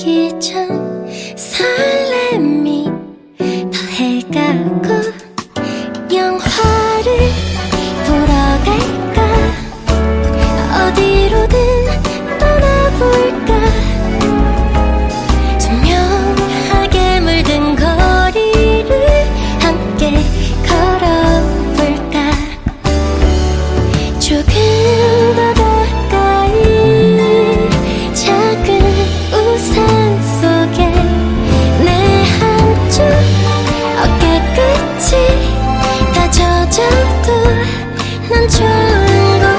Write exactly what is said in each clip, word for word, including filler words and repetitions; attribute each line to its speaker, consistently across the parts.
Speaker 1: 보기 전 설렘이 더해가고 영화를 보러 갈까 어디로든 떠나볼까 투명하게 물든 거리를 함께 걸어볼까 조금 더 가까이 작은 우산 속에 내 한쪽 어깨 끝이 다 젖어도 난 좋은 걸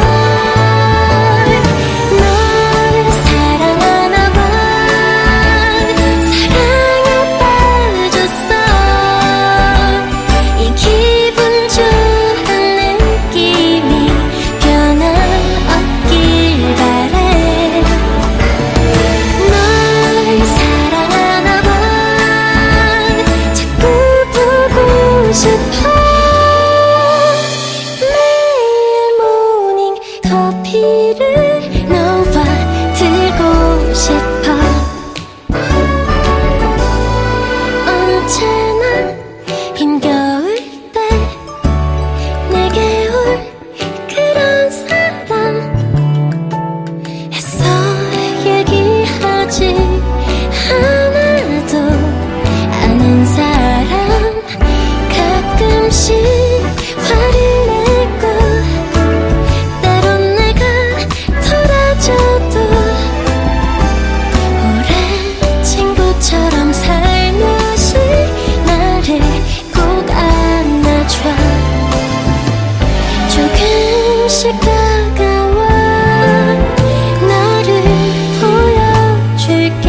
Speaker 1: 널 사랑하나 봐 사랑에 빠졌어 이 기분 좋은 느낌이 변함없길 바래 널 사랑하나 봐 자꾸 보고 싶어 매일 모닝 커피를 너와 들고 싶어 언제나 힘겨울 때 내게 올 그런 사람 애써 얘기하지 않아도 아는 사람 가끔씩 화를 내고 때론 내가 돌아져도 오랜 친구처럼 살며시 나를 꼭 안아줘 조금씩 다가와 나를 보여줄게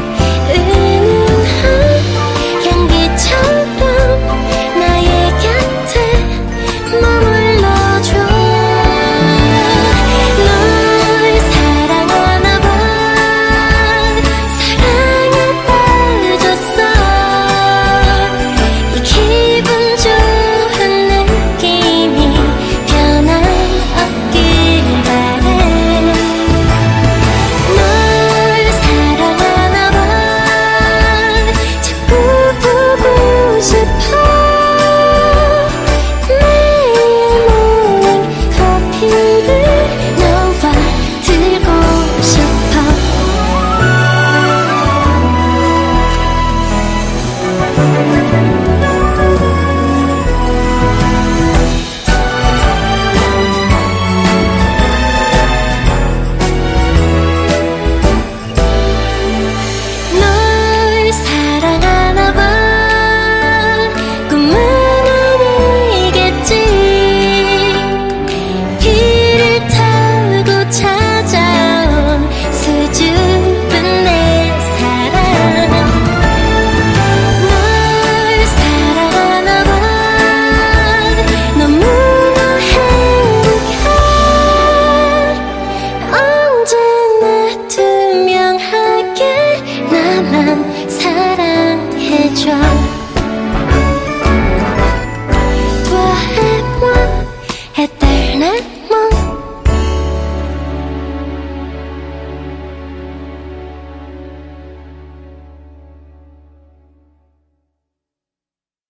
Speaker 1: 은은한 향기처럼 나의 곁에 머물러줘 널 사랑하나 봐 사랑에 빠졌어 이 기분 좋은 느낌이 변함없길 바래 널 사랑하나 봐 자꾸 보고 싶어 매일 모닝 커피를 너와 들고 싶어 널 사랑하나 봐 꿈은 아니겠지 비를 타고 찾아온 수줍은 내 사랑 널 사랑하나 봐 너무나 행복해 언제나 투명하게 나만 사랑해줘